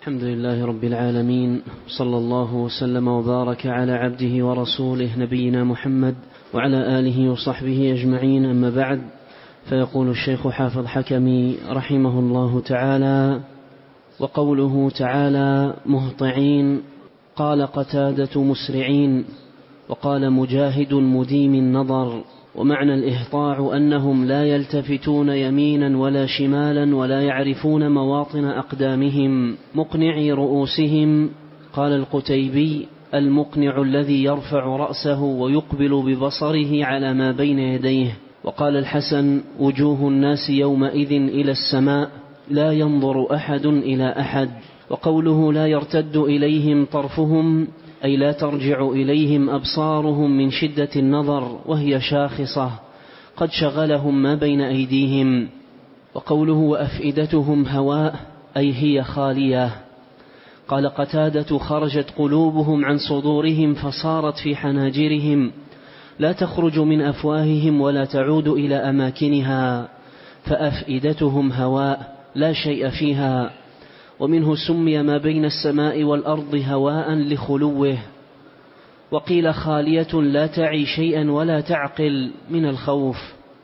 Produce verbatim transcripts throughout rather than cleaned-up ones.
الحمد لله رب العالمين، صلى الله وسلم وبارك على عبده ورسوله نبينا محمد وعلى آله وصحبه أجمعين، أما بعد. فيقول الشيخ حافظ حكمي رحمه الله تعالى: وقوله تعالى مهطعين، قال قتادة مسرعين، وقال مجاهد مديم النظر. ومعنى الإهطاع أنهم لا يلتفتون يمينا ولا شمالا ولا يعرفون مواطن أقدامهم مقنعي رؤوسهم. قال القتيبي: المقنع الذي يرفع رأسه ويقبل ببصره على ما بين يديه. وقال الحسن: وجوه الناس يومئذ إلى السماء لا ينظر أحد إلى أحد. وقوله لا يرتد إليهم طرفهم، أي لا ترجع إليهم أبصارهم من شدة النظر وهي شاخصة قد شغلهم ما بين أيديهم. وقوله وأفئدتهم هواء، أي هي خالية. قال قتادة: خرجت قلوبهم عن صدورهم فصارت في حناجرهم، لا تخرج من أفواههم ولا تعود إلى أماكنها، فأفئدتهم هواء لا شيء فيها. ومنه سمي ما بين السماء والأرض هواء لخلوه. وقيل خالية لا تعي شيئا ولا تعقل من الخوف.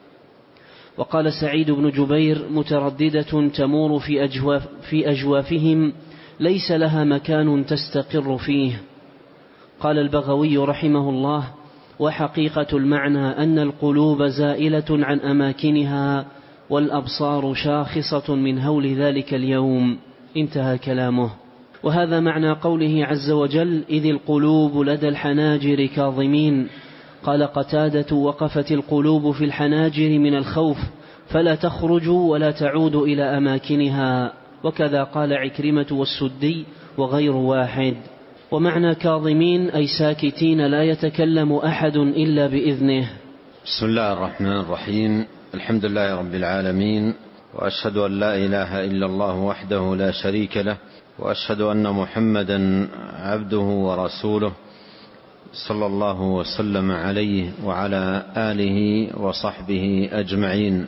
وقال سعيد بن جبير: مترددة تمور في, أجواف في أجوافهم ليس لها مكان تستقر فيه. قال البغوي رحمه الله: وحقيقة المعنى أن القلوب زائلة عن أماكنها والأبصار شاخصة من هول ذلك اليوم. انتهى كلامه. وهذا معنى قوله عز وجل: إذ القلوب لدى الحناجر كاظمين. قال قتادة: وقفت القلوب في الحناجر من الخوف فلا تخرج ولا تعود إلى أماكنها. وكذا قال عكرمة والسدي وغير واحد. ومعنى كاظمين أي ساكتين لا يتكلم أحد إلا بإذنه. بسم الله الرحمن الرحيم. الحمد لله رب العالمين، وأشهد أن لا إله إلا الله وحده لا شريك له، وأشهد أن محمدا عبده ورسوله، صلى الله وسلم عليه وعلى آله وصحبه أجمعين.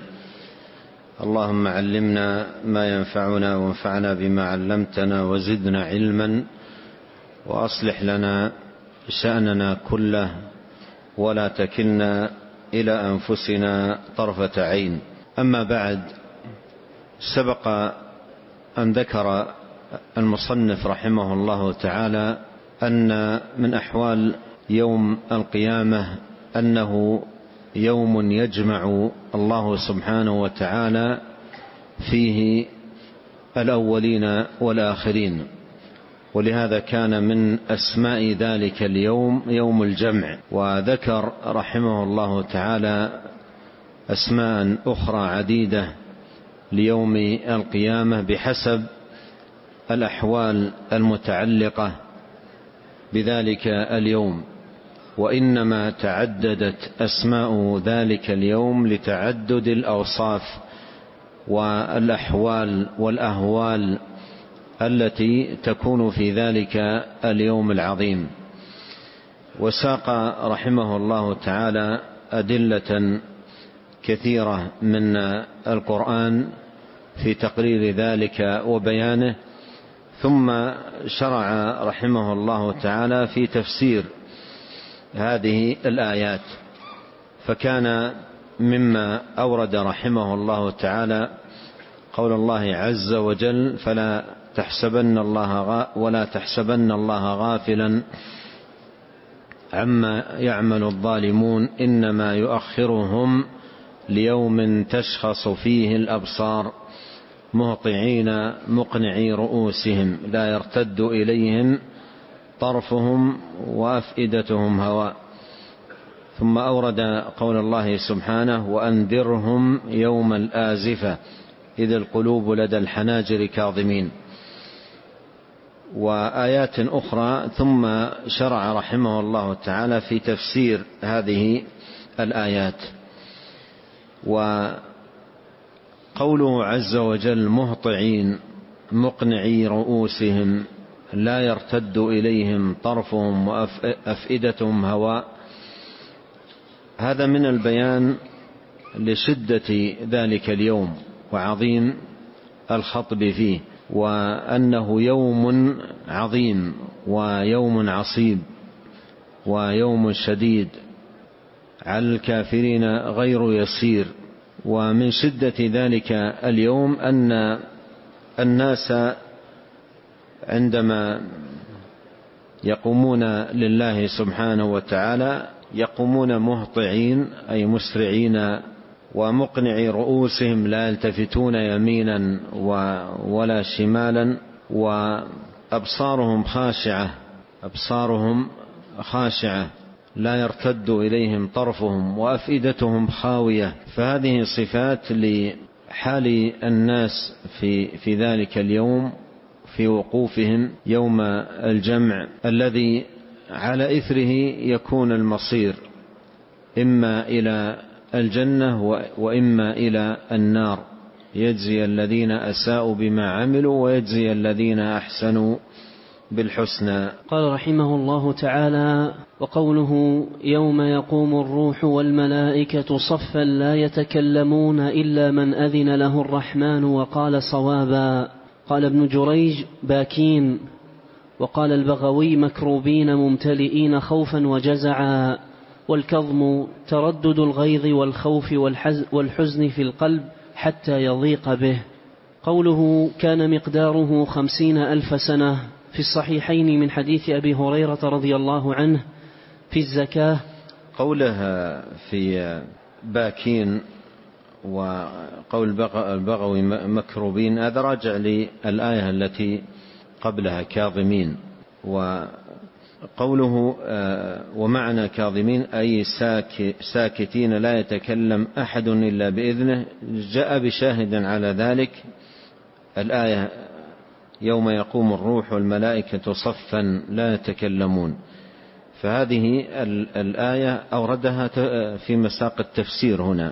اللهم علمنا ما ينفعنا وانفعنا بما علمتنا وزدنا علما، وأصلح لنا شأننا كله ولا تكلنا إلى أنفسنا طرفة عين. أما بعد، سبق أن ذكر المصنف رحمه الله تعالى أن من أحوال يوم القيامة أنه يوم يجمع الله سبحانه وتعالى فيه الأولين والآخرين، ولهذا كان من أسماء ذلك اليوم يوم الجمع. وذكر رحمه الله تعالى أسماء أخرى عديدة ليوم القيامة بحسب الأحوال المتعلقة بذلك اليوم، وإنما تعددت أسماء ذلك اليوم لتعدد الأوصاف والأحوال والأهوال التي تكون في ذلك اليوم العظيم. وساق رحمه الله تعالى أدلة كثيرة من القرآن في تقرير ذلك وبيانه، ثم شرع رحمه الله تعالى في تفسير هذه الآيات. فكان مما أورد رحمه الله تعالى قول الله عز وجل: فلا تحسبن الله غا ولا تحسبن الله غافلا عما يعمل الظالمون إنما يؤخرهم ليوم تشخص فيه الأبصار مهطعين مقنعي رؤوسهم لا يرتد إليهم طرفهم وأفئدتهم هواء. ثم أورد قول الله سبحانه: وأنذرهم يوم الآزفة إذ القلوب لدى الحناجر كاظمين، وآيات أخرى. ثم شرع رحمه الله تعالى في تفسير هذه الآيات. وقوله عز وجل: مهطعين مقنعي رؤوسهم لا يرتد إليهم طرفهم وأفئدتهم هواء، هذا من البيان لشدة ذلك اليوم وعظيم الخطب فيه، وأنه يوم عظيم ويوم عصيب ويوم شديد على الكافرين غير يسير. ومن شدة ذلك اليوم أن الناس عندما يقومون لله سبحانه وتعالى يقومون مهطعين أي مسرعين ومقنعي رؤوسهم، لا يلتفتون يمينا ولا شمالا، وأبصارهم خاشعة أبصارهم خاشعة لا يرتد إليهم طرفهم، وأفئدتهم خاوية. فهذه صفات لحال الناس في, في ذلك اليوم في وقوفهم يوم الجمع الذي على إثره يكون المصير إما إلى الجنة وإما إلى النار، يجزي الذين أساءوا بما عملوا ويجزي الذين أحسنوا بالحسنى. قال رحمه الله تعالى: وقوله يوم يقوم الروح والملائكة صفا لا يتكلمون إلا من أذن له الرحمن وقال صوابا. قال ابن جريج: باكين. وقال البغوي: مكروبين ممتلئين خوفا وجزعا. والكظم تردد الغيظ والخوف والحزن في القلب حتى يضيق به. قوله كان مقداره خمسين ألف سنة في الصحيحين من حديث أبي هريرة رضي الله عنه في الزكاة. قولها في باكين وقول البغوي مكروبين هذا راجع للآية التي قبلها كاظمين. وقوله ومعنى كاظمين أي ساكتين لا يتكلم أحد إلا بإذنه، جاء بشاهد على ذلك الآية يوم يقوم الروح والملائكة صفا لا يتكلمون. فهذه الآية أوردها في مساق التفسير هنا،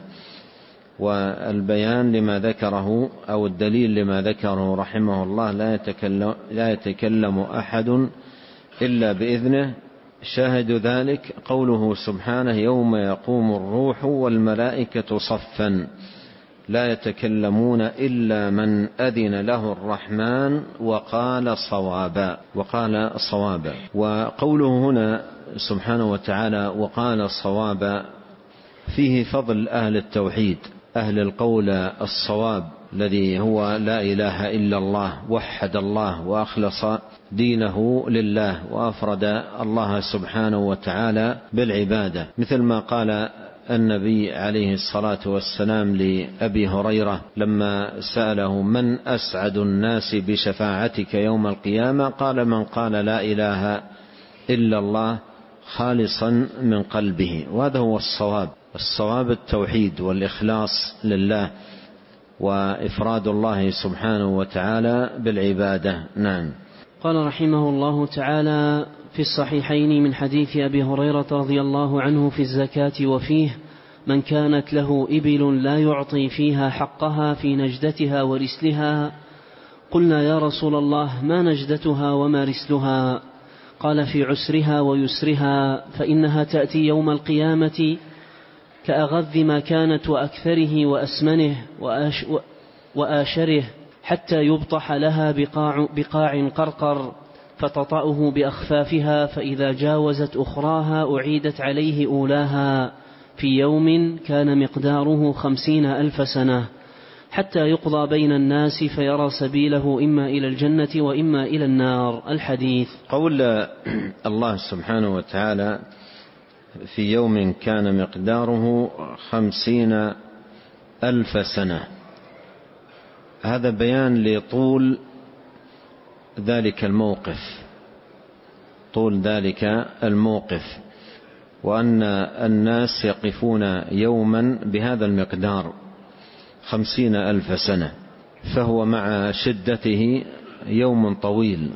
والبيان لما ذكره أو الدليل لما ذكره رحمه الله لا يتكلم, لا يتكلم أحد إلا بإذنه. شاهد ذلك قوله سبحانه يوم يقوم الروح والملائكة صفا لا يتكلمون إلا من أذن له الرحمن وقال صوابا وقال صوابا. وقوله هنا سبحانه وتعالى وقال صوابا فيه فضل أهل التوحيد، أهل القول الصواب الذي هو لا إله إلا الله، وحد الله وأخلص دينه لله وأفرد الله سبحانه وتعالى بالعبادة، مثل ما قال النبي عليه الصلاة والسلام لأبي هريرة لما سأله من أسعد الناس بشفاعتك يوم القيامة؟ قال من قال لا إله إلا الله خالصا من قلبه. وهذا هو الصواب، الصواب التوحيد والإخلاص لله وإفراد الله سبحانه وتعالى بالعبادة. نعم. قال رحمه الله تعالى في الصحيحين من حديث أبي هريرة رضي الله عنه في الزكاة وفيه من كانت له إبل لا يعطي فيها حقها في نجدتها ورسلها. قلنا يا رسول الله ما نجدتها وما رسلها؟ قال في عسرها ويسرها، فإنها تأتي يوم القيامة كأغذ ما كانت وأكثره وأسمنه وآش وآشره حتى يبطح لها بقاع, بقاع قرقر فتطأه بأخفافها، فإذا جاوزت أخراها أعيدت عليه أولاها في يوم كان مقداره خمسين ألف سنة حتى يقضى بين الناس فيرى سبيله إما إلى الجنة وإما إلى النار. الحديث. قول الله سبحانه وتعالى في يوم كان مقداره خمسين ألف سنة، هذا بيان لطول ذلك الموقف، طول ذلك الموقف، وأن الناس يقفون يوما بهذا المقدار خمسين ألف سنة، فهو مع شدته يوم طويل.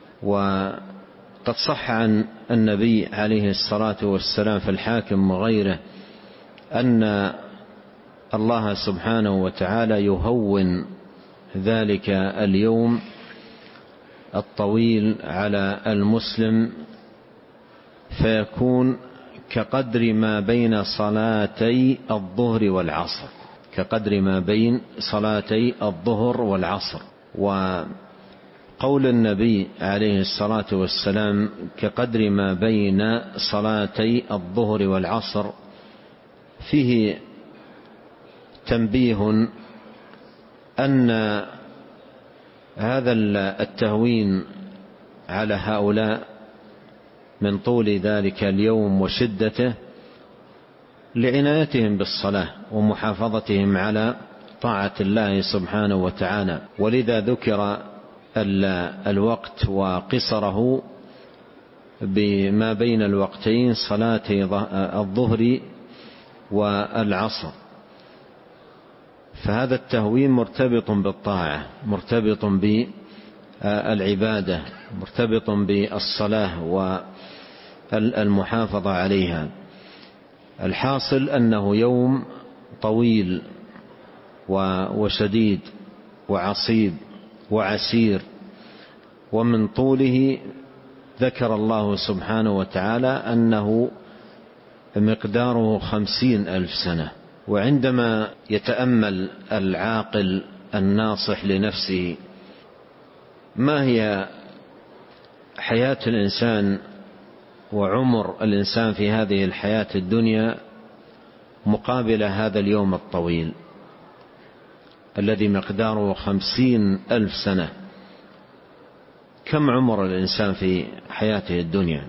وقد صح عن النبي عليه الصلاة والسلام في الحاكم وغيره أن الله سبحانه وتعالى يهون ذلك اليوم الطويل على المسلم، فيكون كقدر ما بين صلاتي الظهر والعصر، كقدر ما بين صلاتي الظهر والعصر. قول النبي عليه الصلاة والسلام كقدر ما بين صلاتي الظهر والعصر فيه تنبيه أن هذا التهوين على هؤلاء من طول ذلك اليوم وشدته لعنايتهم بالصلاة ومحافظتهم على طاعة الله سبحانه وتعالى، ولذا ذكر الوقت وقصره بما بين الوقتين صلاتي الظهر والعصر. فهذا التهوين مرتبط بالطاعة، مرتبط بالعبادة، مرتبط بالصلاة والمحافظة عليها. الحاصل أنه يوم طويل وشديد وعصيب وعسير، ومن طوله ذكر الله سبحانه وتعالى أنه مقداره خمسين ألف سنة. وعندما يتأمل العاقل الناصح لنفسه ما هي حياة الإنسان وعمر الإنسان في هذه الحياة الدنيا مقابل هذا اليوم الطويل الذي مقداره خمسين ألف سنة، كم عمر الإنسان في حياته الدنيا؟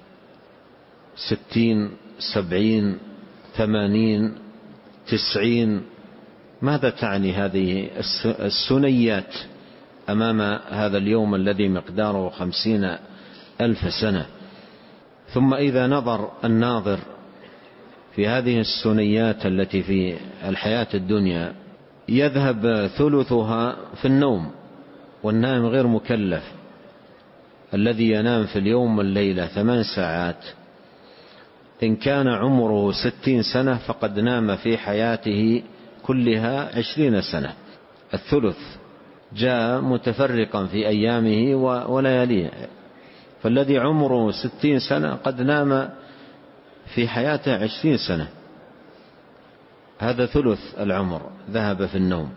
ستين، سبعين، ثمانين، تسعين؟ ماذا تعني هذه السنيات أمام هذا اليوم الذي مقداره خمسين ألف سنة؟ ثم إذا نظر الناظر في هذه السنيات التي في الحياة الدنيا يذهب ثلثها في النوم، والنائم غير مكلف. الذي ينام في اليوم والليلة ثمان ساعات إن كان عمره ستين سنة فقد نام في حياته كلها عشرين سنة. الثلث جاء متفرقا في أيامه ولياليه، فالذي عمره ستين سنة قد نام في حياته عشرين سنة، هذا ثلث العمر ذهب في النوم.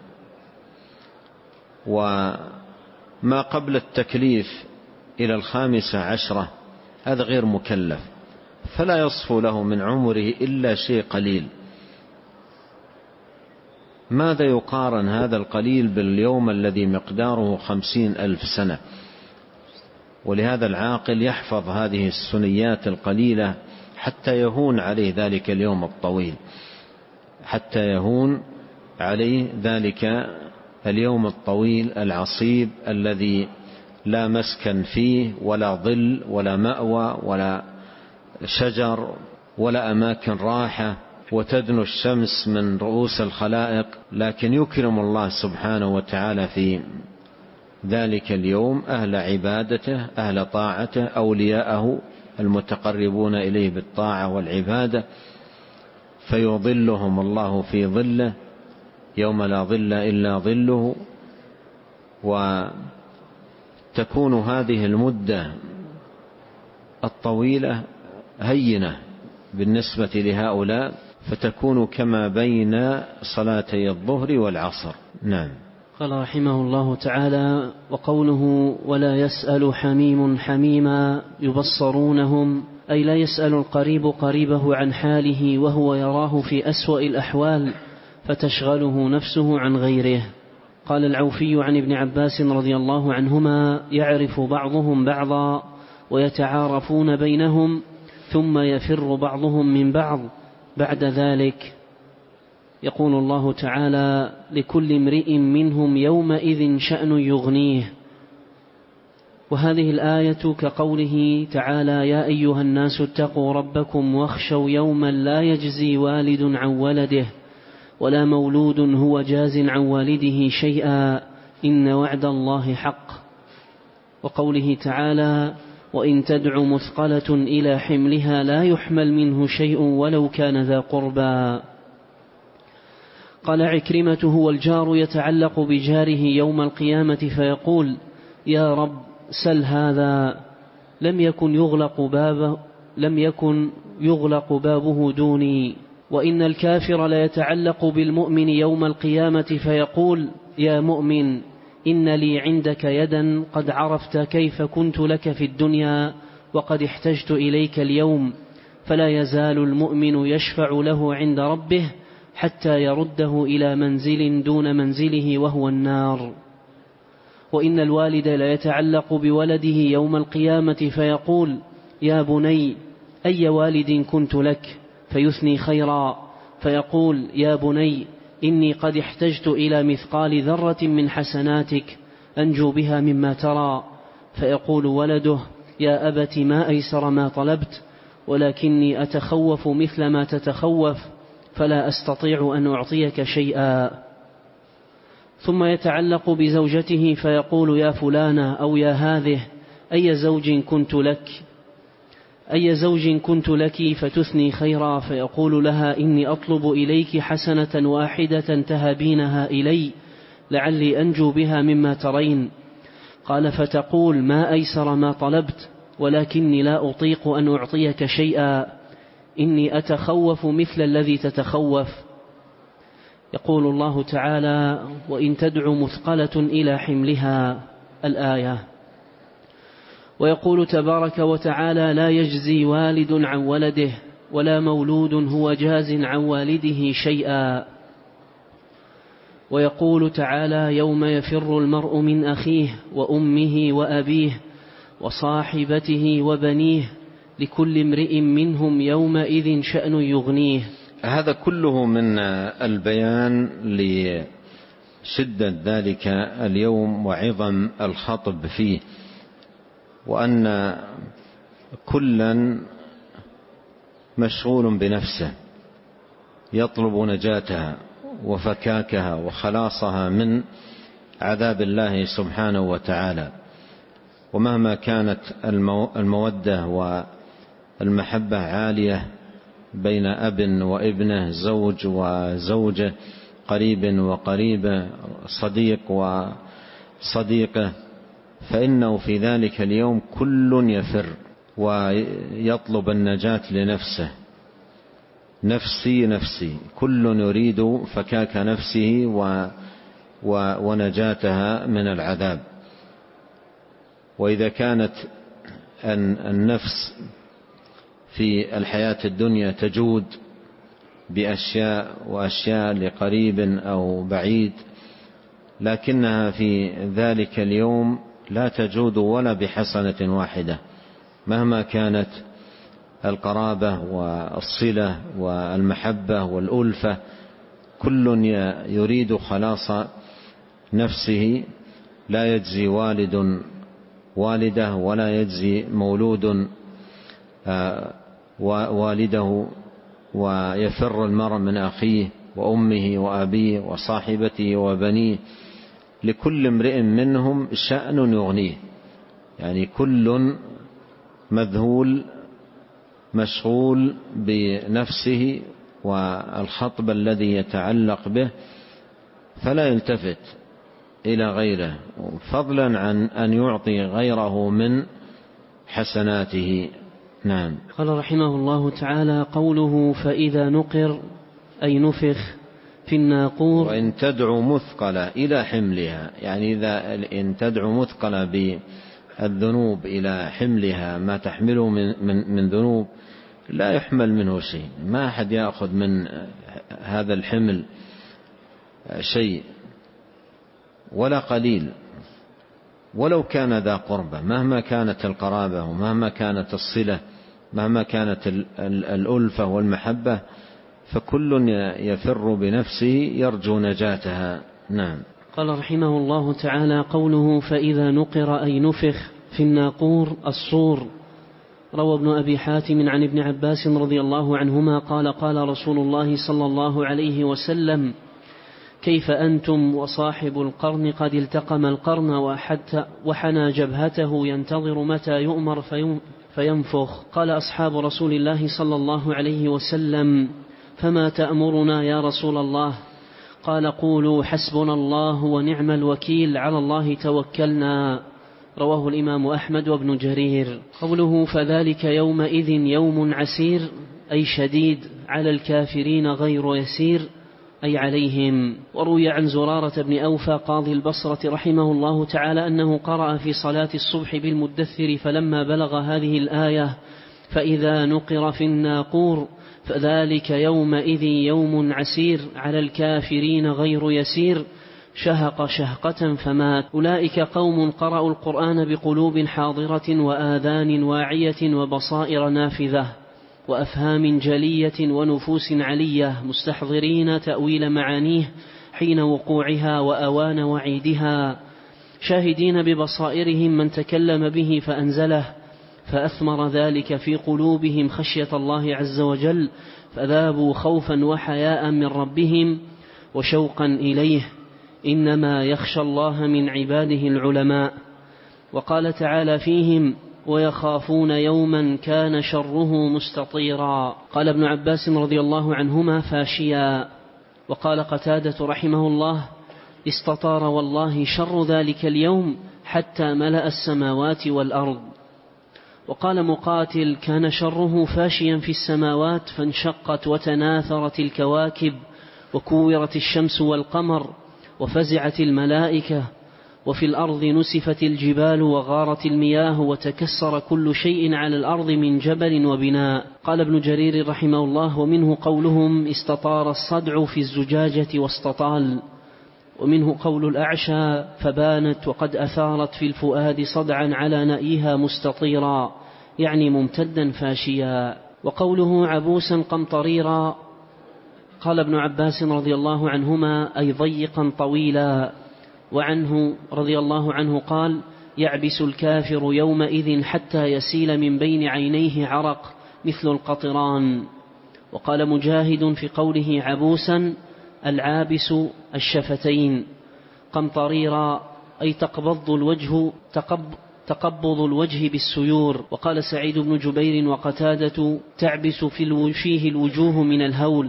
وما قبل التكليف إلى الخامسة عشرة هذا غير مكلف، فلا يصفو له من عمره إلا شيء قليل. ماذا يقارن هذا القليل باليوم الذي مقداره خمسين ألف سنة؟ ولهذا العاقل يحفظ هذه السنيات القليلة حتى يهون عليه ذلك اليوم الطويل، حتى يهون عليه ذلك اليوم الطويل العصيب الذي لا مسكن فيه ولا ظل ولا مأوى ولا شجر ولا أماكن راحة، وتدنو الشمس من رؤوس الخلائق، لكن يكرم الله سبحانه وتعالى في ذلك اليوم أهل عبادته، أهل طاعته، أولياءه المتقربون إليه بالطاعة والعبادة، فيظلهم الله في ظله يوم لا ظل إلا ظله. وتكون هذه المدة الطويلة هينة بالنسبة لهؤلاء، فتكون كما بين صلاتي الظهر والعصر. نعم. قال رحمه الله تعالى: وقوله ولا يسأل حميم حميما يبصرونهم، أي لا يسأل القريب قريبه عن حاله وهو يراه في أسوأ الأحوال فتشغله نفسه عن غيره. قال العوفي عن ابن عباس رضي الله عنهما: يعرف بعضهم بعضا ويتعارفون بينهم ثم يفر بعضهم من بعض بعد ذلك. يقول الله تعالى: لكل امرئ منهم يومئذ شأن يغنيه. وهذه الآية كقوله تعالى: يا أيها الناس اتقوا ربكم واخشوا يوما لا يجزي والد عن ولده ولا مولود هو جاز عن والده شيئا إن وعد الله حق. وقوله تعالى: وإن تدع مثقلة إلى حملها لا يحمل منه شيء ولو كان ذا قربى. قال عكرمة: هو الجار يتعلق بجاره يوم القيامة فيقول: يا رب سل هذا، لم يكن يغلق بابه, لم يكن يغلق بابه دوني. وإن الكافر لا يتعلق بالمؤمن يوم القيامة فيقول: يا مؤمن إن لي عندك يدا قد عرفت كيف كنت لك في الدنيا وقد احتجت إليك اليوم، فلا يزال المؤمن يشفع له عند ربه حتى يرده إلى منزل دون منزله وهو النار. وإن الوالد لا يتعلق بولده يوم القيامة فيقول: يا بني أي والد كنت لك؟ فيثني خيرا، فيقول: يا بني إني قد احتجت إلى مثقال ذرة من حسناتك أنجو بها مما ترى. فيقول ولده: يا أبت ما أيسر ما طلبت، ولكني أتخوف مثل ما تتخوف فلا أستطيع أن أعطيك شيئا. ثم يتعلق بزوجته فيقول: يا فلانة أو يا هذه أي زوج كنت لك أي زوج كنت لك فتثني خيرا، فيقول لها: إني أطلب إليك حسنة واحدة تهبينها إلي لعلي أنجو بها مما ترين. قال: فتقول: ما أيسر ما طلبت، ولكني لا أطيق أن أعطيك شيئا، إني أتخوف مثل الذي تتخوف. يقول الله تعالى: وإن تدع مثقلة إلى حملها، الآية. ويقول تبارك وتعالى: لا يجزي والد عن ولده ولا مولود هو جاز عن والده شيئا. ويقول تعالى: يوم يفر المرء من أخيه وأمه وأبيه وصاحبته وبنيه لكل امرئ منهم يومئذ شأن يغنيه. هذا كله من البيان لشدة ذلك اليوم وعظم الخطب فيه، وأن كلا مشغول بنفسه يطلب نجاتها وفكاكها وخلاصها من عذاب الله سبحانه وتعالى. ومهما كانت المودة والمحبة عالية بين أب وابنه، زوج وزوجة، قريب وقريبة، صديق وصديقه، فإنه في ذلك اليوم كل يفر ويطلب النجاة لنفسه. نفسي نفسي، كل يريد فكاك نفسه ونجاتها من العذاب. وإذا كانت النفس في الحياة الدنيا تجود بأشياء وأشياء لقريب أو بعيد، لكنها في ذلك اليوم لا تجود ولا بحسنة واحدة، مهما كانت القرابة والصلة والمحبة والألفة. كل يريد خلاص نفسه. لا يجزي والد والده ولا يجزي مولود والده، ويفر المرء من أخيه وأمه وأبيه وصاحبته وبنيه لكل امرئ منهم شأن يغنيه. يعني كل مذهول مشغول بنفسه والخطب الذي يتعلق به، فلا يلتفت إلى غيره، فضلا عن أن يعطي غيره من حسناته. نعم. قال رحمه الله تعالى: قوله فإذا نقر أي نفخ في الناقور. وإن تدعو مثقلة إلى حملها، يعني إذا إن تدعو مثقلة بالذنوب إلى حملها، ما تحمله من, من, من ذنوب لا يحمل منه شيء، ما أحد يأخذ من هذا الحمل شيء ولا قليل، ولو كان ذا قربة، مهما كانت القرابة ومهما كانت الصلة، مهما كانت الألفة والمحبة، فكل يفر بنفسه يرجو نجاتها. نعم. قال رحمه الله تعالى: قوله فإذا نقر أي نفخ في الناقور الصور. روى ابن أبي حاتم عن ابن عباس رضي الله عنهما قال: قال رسول الله صلى الله عليه وسلم: كيف أنتم وصاحب القرن قد التقم القرن وحتى وحنى جبهته ينتظر متى يؤمر فينفخ. قال أصحاب رسول الله صلى الله عليه وسلم: فما تأمرنا يا رسول الله؟ قال: قولوا حسبنا الله ونعم الوكيل، على الله توكلنا. رواه الإمام أحمد وابن جرير. قوله فذلك يومئذ يوم عسير أي شديد على الكافرين غير يسير. أي عليهم. وروي عن زرارة بن أوفى قاضي البصرة رحمه الله تعالى أنه قرأ في صلاة الصبح بالمدثر فلما بلغ هذه الآية فإذا نقر في الناقور فذلك يومئذ يوم عسير على الكافرين غير يسير شهق شهقة فمات. أولئك قوم قرأوا القرآن بقلوب حاضرة وآذان واعية وبصائر نافذة وأفهام جلية ونفوس علية مستحضرين تأويل معانيه حين وقوعها وأوان وعيدها شاهدين ببصائرهم من تكلم به فأنزله فأثمر ذلك في قلوبهم خشية الله عز وجل فذابوا خوفا وحياء من ربهم وشوقا إليه إنما يخشى الله من عباده العلماء. وقال تعالى فيهم ويخافون يوما كان شره مستطيرا. قال ابن عباس رضي الله عنهما فاشيا. وقال قتادة رحمه الله استطار والله شر ذلك اليوم حتى ملأ السماوات والأرض. وقال مقاتل كان شره فاشيا في السماوات فانشقت وتناثرت الكواكب وكورت الشمس والقمر وفزعت الملائكة وفي الأرض نسفت الجبال وغارت المياه وتكسر كل شيء على الأرض من جبل وبناء. قال ابن جرير رحمه الله ومنه قولهم استطار الصدع في الزجاجة واستطال. ومنه قول الأعشى فبانت وقد أثارت في الفؤاد صدعا على نأيها مستطيرا يعني ممتدا فاشيا. وقوله عبوسا قمطريرا قال ابن عباس رضي الله عنهما أي ضيقا طويلا. وعنه رضي الله عنه قال يعبس الكافر يومئذ حتى يسيل من بين عينيه عرق مثل القطران. وقال مجاهد في قوله عبوسا العابس الشفتين قمطريرا أي تقبض الوجه تقب تقبض الوجه بالسيور. وقال سعيد بن جبير وقتادة تعبس في فيه الوجوه من الهول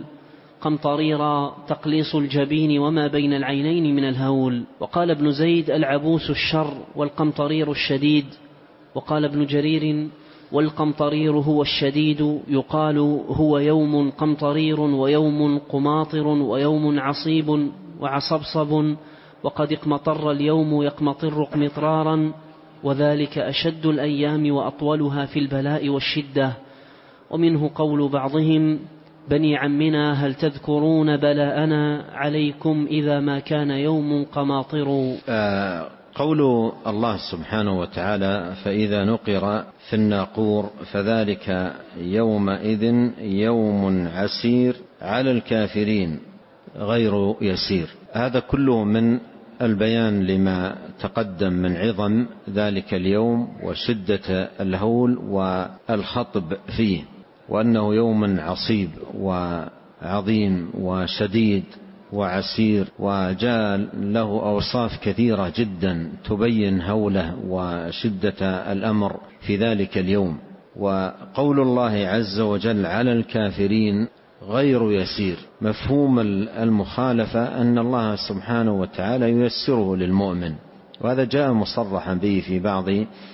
قمطريرا تقليص الجبين وما بين العينين من الهول. وقال ابن زيد العبوس الشر والقمطرير الشديد. وقال ابن جرير والقمطرير هو الشديد يقال هو يوم قمطرير ويوم قماطر ويوم عصيب وعصبصب وقد اقمطر اليوم يقمطر قمطرارا وذلك أشد الأيام وأطولها في البلاء والشدة. ومنه قول بعضهم بني عمنا هل تذكرون بلاءنا عليكم إذا ما كان يوم قماطر. آه قول الله سبحانه وتعالى فإذا نقر في الناقور فذلك يومئذ يوم عسير على الكافرين غير يسير. هذا كله من البيان لما تقدم من عظم ذلك اليوم وشدة الهول والخطب فيه وأنه يوم عصيب وعظيم وشديد وعسير وجاء له أوصاف كثيرة جدا تبين هوله وشدة الأمر في ذلك اليوم. وقول الله عز وجل على الكافرين غير يسير مفهوم المخالفة أن الله سبحانه وتعالى ييسره للمؤمن وهذا جاء مصرحا به في بعض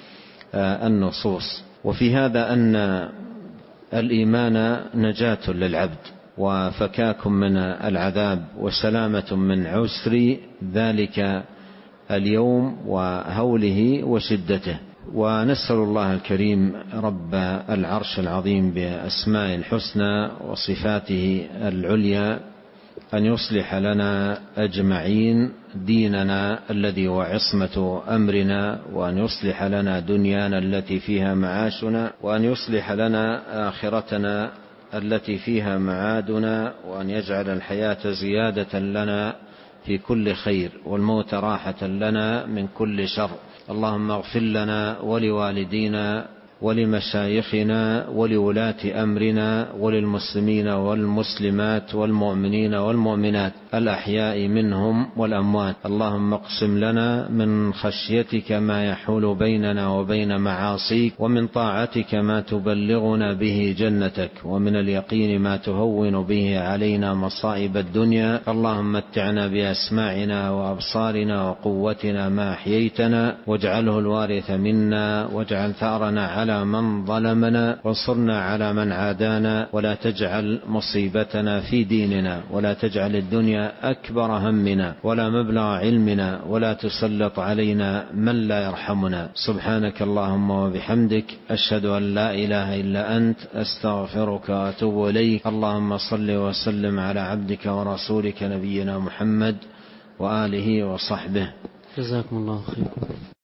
النصوص. وفي هذا أن الإيمان نجاة للعبد وفكاك من العذاب وسلامة من عسر ذلك اليوم وهوله وشدته. ونسأل الله الكريم رب العرش العظيم بأسماء الحسنى وصفاته العليا أن يصلح لنا أجمعين ديننا الذي هو عصمة أمرنا وأن يصلح لنا دنيانا التي فيها معاشنا وأن يصلح لنا آخرتنا التي فيها معادنا وأن يجعل الحياة زيادة لنا في كل خير والموت راحة لنا من كل شر. اللهم اغفر لنا ولوالدينا ولمشايخنا ولولاة أمرنا وللمسلمين والمسلمات والمؤمنين والمؤمنات الأحياء منهم والأموات. اللهم اقسم لنا من خشيتك ما يحول بيننا وبين معاصيك ومن طاعتك ما تبلغنا به جنتك ومن اليقين ما تهون به علينا مصائب الدنيا. اللهم متعنا بأسماعنا وأبصارنا وقوتنا ما أحييتنا واجعله الوارث منا واجعل ثأرنا على على من ظلمنا وانصرنا على من عادانا، ولا تجعل مصيبتنا في ديننا، ولا تجعل الدنيا أكبر همنا ولا مبلغ علمنا، ولا تسلط علينا من لا يرحمنا. سبحانك اللهم وبحمدك، أشهد أن لا إله إلا أنت، أستغفرك وأتوب إليك. اللهم صل وسلم على عبدك ورسولك نبينا محمد وآله وصحبه. جزاكم الله خير.